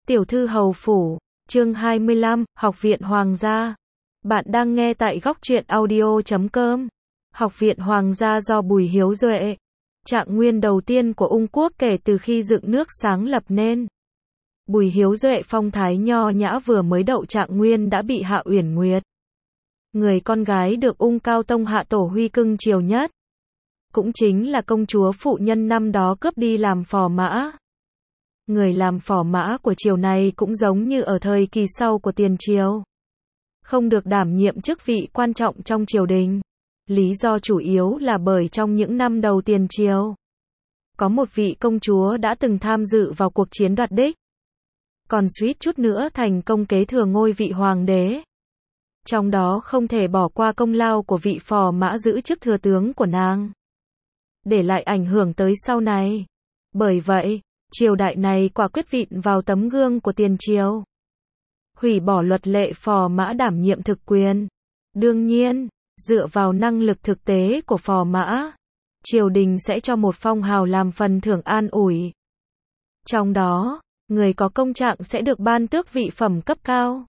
Tiểu thư hầu phủ, chương 25, Học viện Hoàng gia. Bạn đang nghe tại góc truyện audio.com. Học viện Hoàng gia do Bùi Hiếu Duệ, trạng nguyên đầu tiên của Ung quốc kể từ khi dựng nước sáng lập nên. Bùi Hiếu Duệ phong thái nho nhã vừa mới đậu trạng nguyên đã bị Hạ Uyển Nguyệt, người con gái được Ung Cao Tông Hạ Tổ Huy cưng chiều nhất, cũng chính là công chúa phụ nhân năm đó cướp đi làm phò mã. Người làm phò mã của triều này cũng giống như ở thời kỳ sau của tiền triều, không được đảm nhiệm chức vị quan trọng trong triều đình. Lý do chủ yếu là bởi trong những năm đầu tiền triều, có một vị công chúa đã từng tham dự vào cuộc chiến đoạt đích, còn suýt chút nữa thành công kế thừa ngôi vị hoàng đế. Trong đó không thể bỏ qua công lao của vị phò mã giữ chức thừa tướng của nàng, để lại ảnh hưởng tới sau này. Bởi vậy, triều đại này quả quyết vịn vào tấm gương của tiền triều, hủy bỏ luật lệ phò mã đảm nhiệm thực quyền. Đương nhiên, dựa vào năng lực thực tế của phò mã, triều đình sẽ cho một phong hào làm phần thưởng an ủi. Trong đó, người có công trạng sẽ được ban tước vị phẩm cấp cao,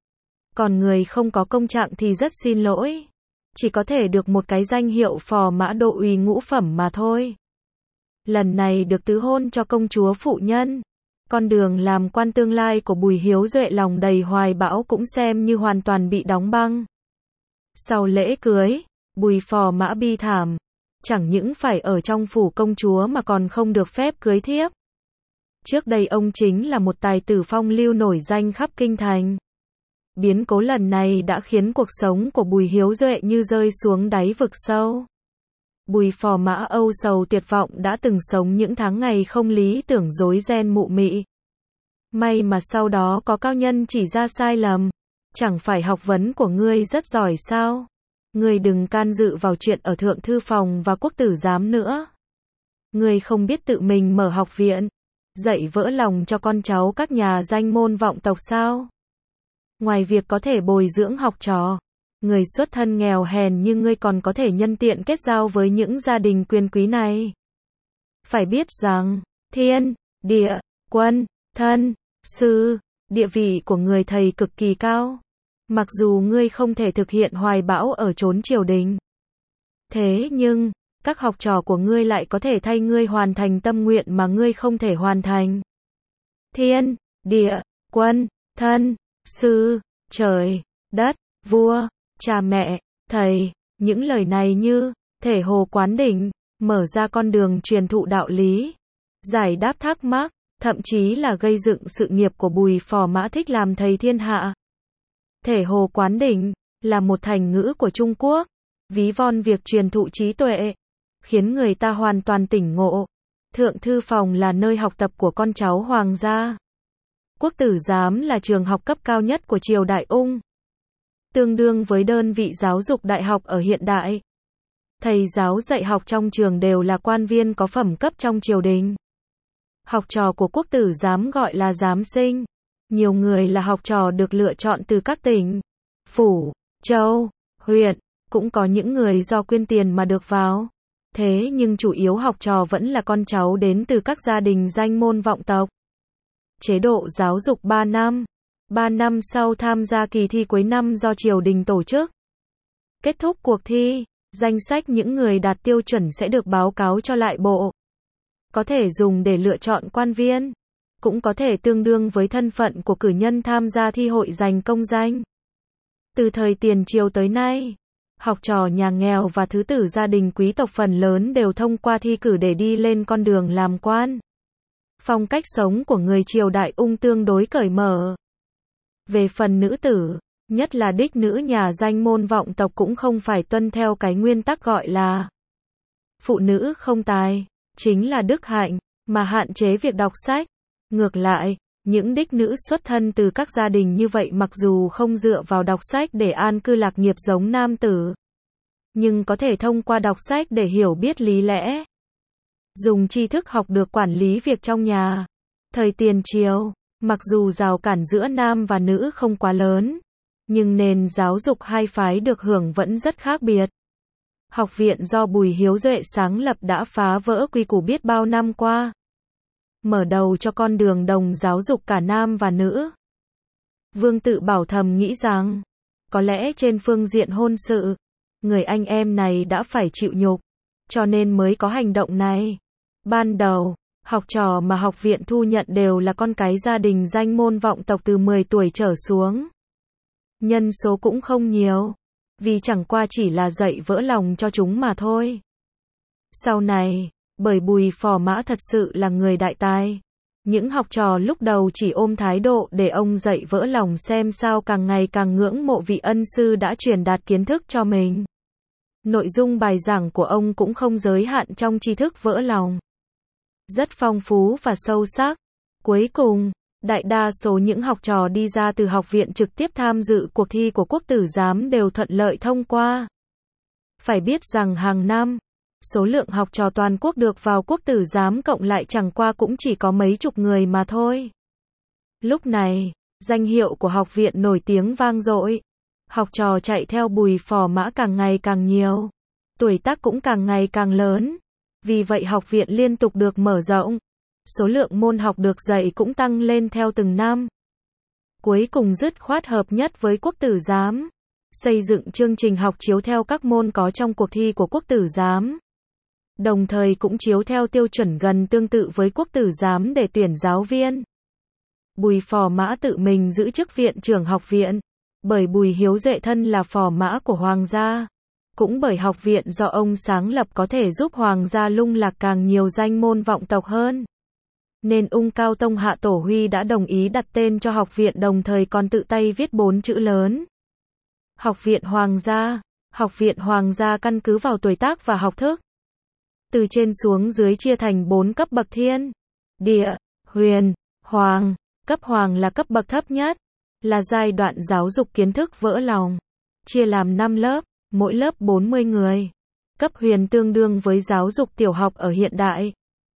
còn người không có công trạng thì rất xin lỗi, chỉ có thể được một cái danh hiệu phò mã độ uy ngũ phẩm mà thôi. Lần này được tứ hôn cho công chúa phụ nhân, con đường làm quan tương lai của Bùi Hiếu Duệ lòng đầy hoài bão cũng xem như hoàn toàn bị đóng băng. Sau lễ cưới, Bùi phò mã bi thảm, chẳng những phải ở trong phủ công chúa mà còn không được phép cưới thiếp. Trước đây ông chính là một tài tử phong lưu nổi danh khắp kinh thành. Biến cố lần này đã khiến cuộc sống của Bùi Hiếu Duệ như rơi xuống đáy vực sâu. Bùi phò mã âu sầu tuyệt vọng đã từng sống những tháng ngày không lý tưởng rối ren mụ mị. May mà sau đó có cao nhân chỉ ra sai lầm. Chẳng phải học vấn của ngươi rất giỏi sao? Ngươi đừng can dự vào chuyện ở thượng thư phòng và quốc tử giám nữa. Ngươi không biết tự mình mở học viện, dạy vỡ lòng cho con cháu các nhà danh môn vọng tộc sao? Ngoài việc có thể bồi dưỡng học trò, người xuất thân nghèo hèn như ngươi còn có thể nhân tiện kết giao với những gia đình quyền quý này. Phải biết rằng, thiên, địa, quân, thân, sư, địa vị của người thầy cực kỳ cao. Mặc dù ngươi không thể thực hiện hoài bão ở chốn triều đình, thế nhưng, các học trò của ngươi lại có thể thay ngươi hoàn thành tâm nguyện mà ngươi không thể hoàn thành. Thiên, địa, quân, thân, sư, trời, đất, vua, cha mẹ, thầy, những lời này như thể hồ quán đỉnh, mở ra con đường truyền thụ đạo lý, giải đáp thắc mắc, thậm chí là gây dựng sự nghiệp của Bùi phò mã thích làm thầy thiên hạ. Thể hồ quán đỉnh là một thành ngữ của Trung Quốc, ví von việc truyền thụ trí tuệ, khiến người ta hoàn toàn tỉnh ngộ. Thượng thư phòng là nơi học tập của con cháu hoàng gia. Quốc tử giám là trường học cấp cao nhất của triều đại Ung, tương đương với đơn vị giáo dục đại học ở hiện đại. Thầy giáo dạy học trong trường đều là quan viên có phẩm cấp trong triều đình. Học trò của quốc tử giám gọi là giám sinh. Nhiều người là học trò được lựa chọn từ các tỉnh, phủ, châu, huyện, cũng có những người do quyên tiền mà được vào. Thế nhưng chủ yếu học trò vẫn là con cháu đến từ các gia đình danh môn vọng tộc. Chế độ giáo dục 3 năm. 3 năm sau tham gia kỳ thi cuối năm do triều đình tổ chức. Kết thúc cuộc thi, danh sách những người đạt tiêu chuẩn sẽ được báo cáo cho lại bộ. Có thể dùng để lựa chọn quan viên, cũng có thể tương đương với thân phận của cử nhân tham gia thi hội giành công danh. Từ thời tiền triều tới nay, học trò nhà nghèo và thứ tử gia đình quý tộc phần lớn đều thông qua thi cử để đi lên con đường làm quan. Phong cách sống của người triều đại Ung tương đối cởi mở. Về phần nữ tử, nhất là đích nữ nhà danh môn vọng tộc cũng không phải tuân theo cái nguyên tắc gọi là phụ nữ không tài, chính là đức hạnh, mà hạn chế việc đọc sách. Ngược lại, những đích nữ xuất thân từ các gia đình như vậy mặc dù không dựa vào đọc sách để an cư lạc nghiệp giống nam tử, nhưng có thể thông qua đọc sách để hiểu biết lý lẽ, dùng tri thức học được quản lý việc trong nhà. Thời tiền triều, mặc dù rào cản giữa nam và nữ không quá lớn, nhưng nền giáo dục hai phái được hưởng vẫn rất khác biệt. Học viện do Bùi Hiếu Duệ sáng lập đã phá vỡ quy củ biết bao năm qua. mở đầu cho con đường đồng giáo dục cả nam và nữ. Vương Tự Bảo thầm nghĩ rằng, có lẽ trên phương diện hôn sự, người anh em này đã phải chịu nhục, cho nên mới có hành động này. Ban đầu, học trò mà học viện thu nhận đều là con cái gia đình danh môn vọng tộc từ 10 tuổi trở xuống. Nhân số cũng không nhiều, vì chẳng qua chỉ là dạy vỡ lòng cho chúng mà thôi. Sau này, bởi Bùi Phò Mã thật sự là người đại tài, những học trò lúc đầu chỉ ôm thái độ để ông dạy vỡ lòng xem sao càng ngày càng ngưỡng mộ vị ân sư đã truyền đạt kiến thức cho mình. Nội dung bài giảng của ông cũng không giới hạn trong tri thức vỡ lòng. Rất phong phú và sâu sắc. Cuối cùng, đại đa số những học trò đi ra từ học viện trực tiếp tham dự cuộc thi của quốc tử giám đều thuận lợi thông qua. Phải biết rằng hàng năm, số lượng học trò toàn quốc được vào quốc tử giám cộng lại chẳng qua cũng chỉ có mấy chục người mà thôi. Lúc này, danh hiệu của học viện nổi tiếng vang dội. Học trò chạy theo Bùi Phò Mã càng ngày càng nhiều. Tuổi tác cũng càng ngày càng lớn. Vì vậy học viện liên tục được mở rộng. Số lượng môn học được dạy cũng tăng lên theo từng năm. Cuối cùng dứt khoát hợp nhất với quốc tử giám. Xây dựng chương trình học chiếu theo các môn có trong cuộc thi của quốc tử giám. Đồng thời cũng chiếu theo tiêu chuẩn gần tương tự với quốc tử giám để tuyển giáo viên. Bùi Phò Mã tự mình giữ chức viện trưởng học viện. Bởi Bùi Hiếu Duệ thân là phò mã của hoàng gia. Cũng bởi học viện do ông sáng lập có thể giúp hoàng gia lung lạc càng nhiều danh môn vọng tộc hơn. Nên Ung Cao Tông Hạ Tổ Huy đã đồng ý đặt tên cho học viện, đồng thời còn tự tay viết 4 chữ lớn. Học viện Hoàng gia. Học viện Hoàng gia căn cứ vào tuổi tác và học thức. Từ trên xuống dưới chia thành 4 cấp bậc thiên, địa, huyền, hoàng. Cấp hoàng là cấp bậc thấp nhất, là giai đoạn giáo dục kiến thức vỡ lòng. Chia làm 5 lớp, mỗi lớp 40 người. Cấp huyền tương đương với giáo dục tiểu học ở hiện đại.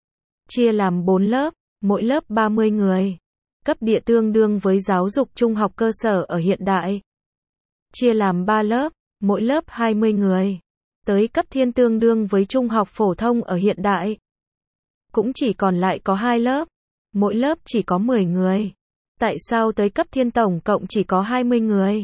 Chia làm 4 lớp, mỗi lớp 30 người. Cấp địa tương đương với giáo dục trung học cơ sở ở hiện đại. Chia làm 3 lớp, mỗi lớp 20 người. Tới cấp thiên tương đương với trung học phổ thông ở hiện đại. Cũng chỉ còn lại có 2 lớp, mỗi lớp chỉ có 10 người. Tại sao tới cấp thiên tổng cộng chỉ có 20 người?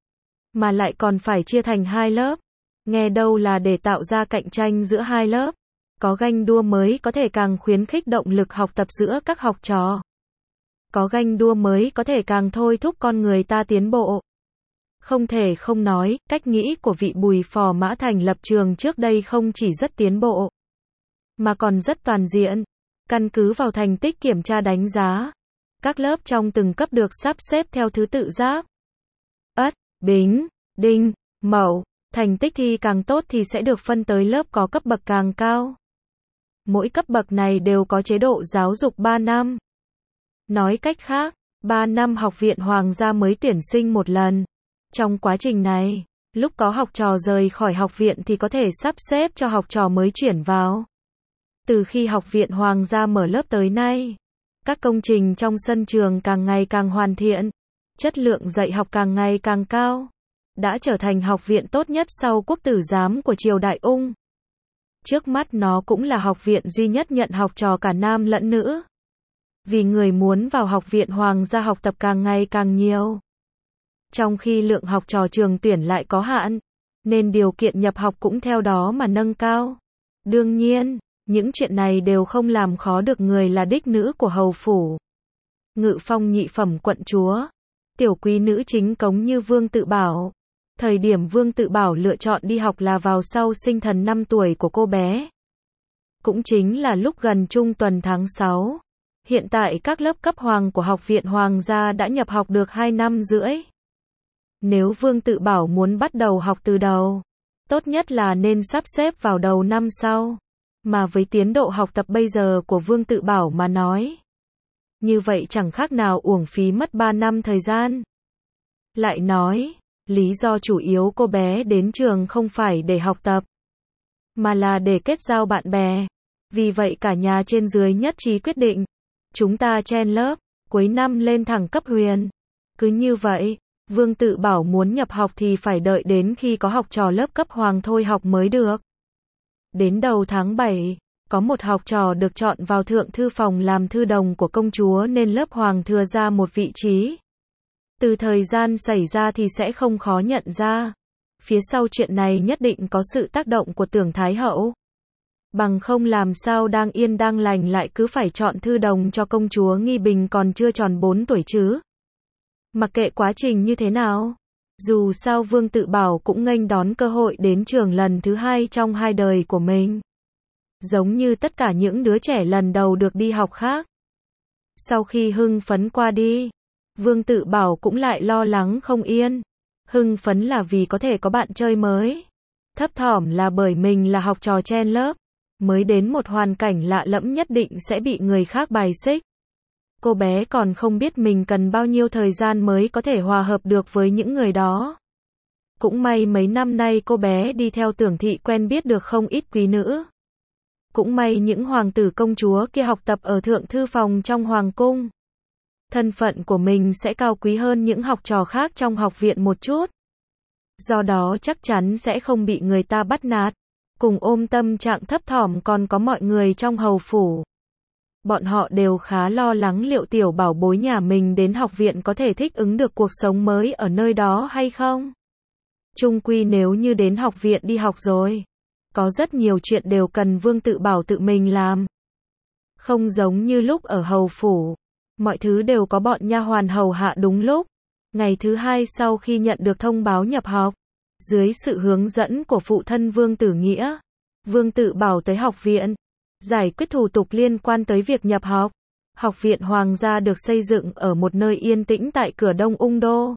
Mà lại còn phải chia thành 2 lớp. Nghe đâu là để tạo ra cạnh tranh giữa 2 lớp. Có ganh đua mới có thể càng khuyến khích động lực học tập giữa các học trò. Có ganh đua mới có thể càng thôi thúc con người ta tiến bộ. Không thể không nói, cách nghĩ của vị Bùi Phò Mã thành lập trường trước đây không chỉ rất tiến bộ, mà còn rất toàn diện. Căn cứ vào thành tích kiểm tra đánh giá, các lớp trong từng cấp được sắp xếp theo thứ tự Giáp, Ất, Bính, Đinh, Mậu. Thành tích thi càng tốt thì sẽ được phân tới lớp có cấp bậc càng cao. Mỗi cấp bậc này đều có chế độ giáo dục 3 năm. Nói cách khác, 3 năm học viện Hoàng gia mới tuyển sinh một lần. Trong quá trình này, lúc có học trò rời khỏi học viện thì có thể sắp xếp cho học trò mới chuyển vào. Từ khi học viện Hoàng gia mở lớp tới nay, các công trình trong sân trường càng ngày càng hoàn thiện, chất lượng dạy học càng ngày càng cao, đã trở thành học viện tốt nhất sau quốc tử giám của triều đại Ung. Trước mắt nó cũng là học viện duy nhất nhận học trò cả nam lẫn nữ. Vì người muốn vào học viện Hoàng gia học tập càng ngày càng nhiều. Trong khi lượng học trò trường tuyển lại có hạn, nên điều kiện nhập học cũng theo đó mà nâng cao. Đương nhiên, những chuyện này đều không làm khó được người là đích nữ của hầu phủ. Ngự phong nhị phẩm quận chúa, tiểu quý nữ chính cống như Vương Tự Bảo. Thời điểm Vương Tự Bảo lựa chọn đi học là vào sau sinh thần 5 tuổi của cô bé. Cũng chính là lúc gần trung tuần tháng 6. Hiện tại các lớp cấp hoàng của học viện Hoàng gia đã nhập học được 2 năm rưỡi. Nếu Vương Tự Bảo muốn bắt đầu học từ đầu, tốt nhất là nên sắp xếp vào đầu năm sau. Mà với tiến độ học tập bây giờ của Vương Tự Bảo mà nói, như vậy chẳng khác nào uổng phí mất 3 năm thời gian. Lại nói, lý do chủ yếu cô bé đến trường không phải để học tập, mà là để kết giao bạn bè. Vì vậy cả nhà trên dưới nhất trí quyết định, chúng ta chen lớp, cuối năm lên thẳng cấp huyền. Cứ như vậy, Vương Tự Bảo muốn nhập học thì phải đợi đến khi có học trò lớp cấp hoàng thôi học mới được. Đến đầu tháng 7, có một học trò được chọn vào thượng thư phòng làm thư đồng của công chúa nên lớp hoàng thừa ra một vị trí. Từ thời gian xảy ra thì sẽ không khó nhận ra. Phía sau chuyện này nhất định có sự tác động của Tưởng Thái Hậu. Bằng không làm sao đang yên đang lành lại cứ phải chọn thư đồng cho công chúa Nghi Bình còn chưa tròn 4 tuổi chứ. Mặc kệ quá trình như thế nào, dù sao Vương Tự Bảo cũng nghênh đón cơ hội đến trường lần thứ 2 trong 2 đời của mình. Giống như tất cả những đứa trẻ lần đầu được đi học khác. Sau khi hưng phấn qua đi, Vương Tự Bảo cũng lại lo lắng không yên. Hưng phấn là vì có thể có bạn chơi mới. Thấp thỏm là bởi mình là học trò chen lớp. Mới đến một hoàn cảnh lạ lẫm nhất định sẽ bị người khác bài xích. Cô bé còn không biết mình cần bao nhiêu thời gian mới có thể hòa hợp được với những người đó. Cũng may mấy năm nay cô bé đi theo Tưởng thị quen biết được không ít quý nữ. Cũng may những hoàng tử công chúa kia học tập ở thượng thư phòng trong hoàng cung. Thân phận của mình sẽ cao quý hơn những học trò khác trong học viện một chút. Do đó chắc chắn sẽ không bị người ta bắt nạt. Cùng ôm tâm trạng thấp thỏm còn có mọi người trong hầu phủ. Bọn họ đều khá lo lắng liệu tiểu bảo bối nhà mình đến học viện có thể thích ứng được cuộc sống mới ở nơi đó hay không. Chung quy nếu như đến học viện đi học rồi, có rất nhiều chuyện đều cần Vương Tự Bảo tự mình làm. Không giống như lúc ở hầu phủ, mọi thứ đều có bọn nha hoàn hầu hạ đúng lúc. Ngày thứ 2 sau khi nhận được thông báo nhập học, dưới sự hướng dẫn của phụ thân Vương Tử Nghĩa, Vương Tự Bảo tới học viện, giải quyết thủ tục liên quan tới việc nhập học. Học viện Hoàng gia được xây dựng ở một nơi yên tĩnh tại cửa đông Ung Đô.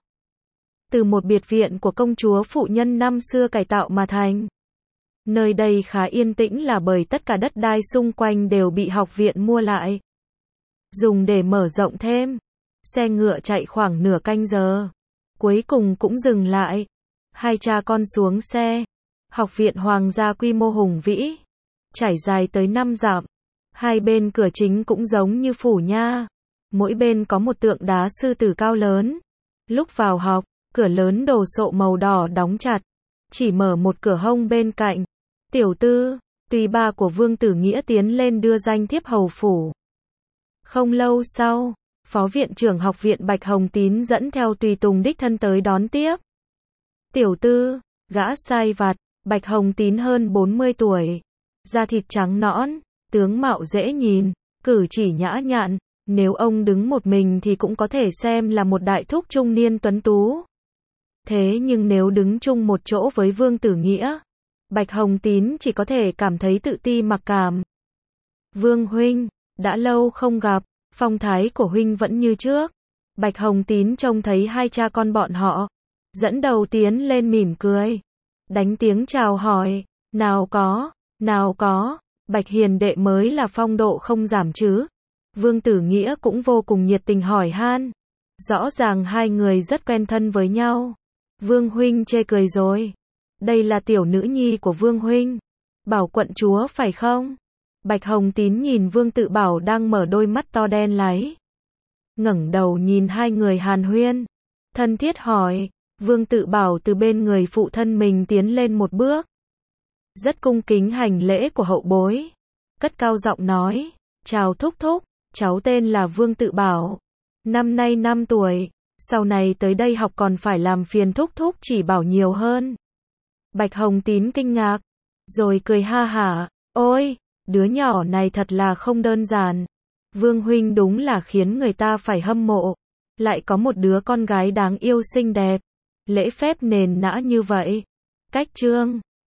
Từ một biệt viện của công chúa phụ nhân năm xưa cải tạo mà thành. Nơi đây khá yên tĩnh là bởi tất cả đất đai xung quanh đều bị học viện mua lại, dùng để mở rộng thêm. Xe ngựa chạy khoảng nửa canh giờ, cuối cùng cũng dừng lại. Hai cha con xuống xe. Học viện Hoàng gia quy mô hùng vĩ, trải dài tới 5 dặm. Hai bên cửa chính cũng giống như phủ nha. Mỗi bên có một tượng đá sư tử cao lớn. Lúc vào học, cửa lớn đồ sộ màu đỏ đóng chặt, chỉ mở một cửa hông bên cạnh. Tiểu Tư, tùy ba của Vương Tử Nghĩa tiến lên đưa danh thiếp hầu phủ. Không lâu sau, Phó viện trưởng học viện Bạch Hồng Tín dẫn theo tùy tùng đích thân tới đón tiếp. Tiểu Tư, gã sai vặt, Bạch Hồng Tín hơn 40 tuổi, da thịt trắng nõn, tướng mạo dễ nhìn, cử chỉ nhã nhặn, nếu ông đứng một mình thì cũng có thể xem là một đại thúc trung niên tuấn tú. Thế nhưng nếu đứng chung một chỗ với Vương Tử Nghĩa, Bạch Hồng Tín chỉ có thể cảm thấy tự ti mặc cảm. Vương huynh, đã lâu không gặp, phong thái của huynh vẫn như trước. Bạch Hồng Tín trông thấy hai cha con bọn họ, dẫn đầu tiến lên mỉm cười, đánh tiếng chào hỏi. Nào có, Bạch hiền đệ mới là phong độ không giảm chứ. Vương Tử Nghĩa cũng vô cùng nhiệt tình hỏi han. Rõ ràng hai người rất quen thân với nhau. Vương huynh chê cười rồi. Đây là tiểu nữ nhi của Vương huynh, Bảo quận chúa phải không? Bạch Hồng Tín nhìn Vương Tự Bảo đang mở đôi mắt to đen láy, ngẩng đầu nhìn hai người hàn huyên, thân thiết hỏi. Vương Tự Bảo từ bên người phụ thân mình tiến lên một bước, rất cung kính hành lễ của hậu bối, cất cao giọng nói, chào thúc thúc, cháu tên là Vương Tự Bảo, năm nay 5 tuổi, sau này tới đây học còn phải làm phiền thúc thúc chỉ bảo nhiều hơn. Bạch Hồng Tín kinh ngạc, rồi cười ha hả, ôi, đứa nhỏ này thật là không đơn giản. Vương huynh đúng là khiến người ta phải hâm mộ, lại có một đứa con gái đáng yêu xinh đẹp, lễ phép nền nã như vậy. Cách trương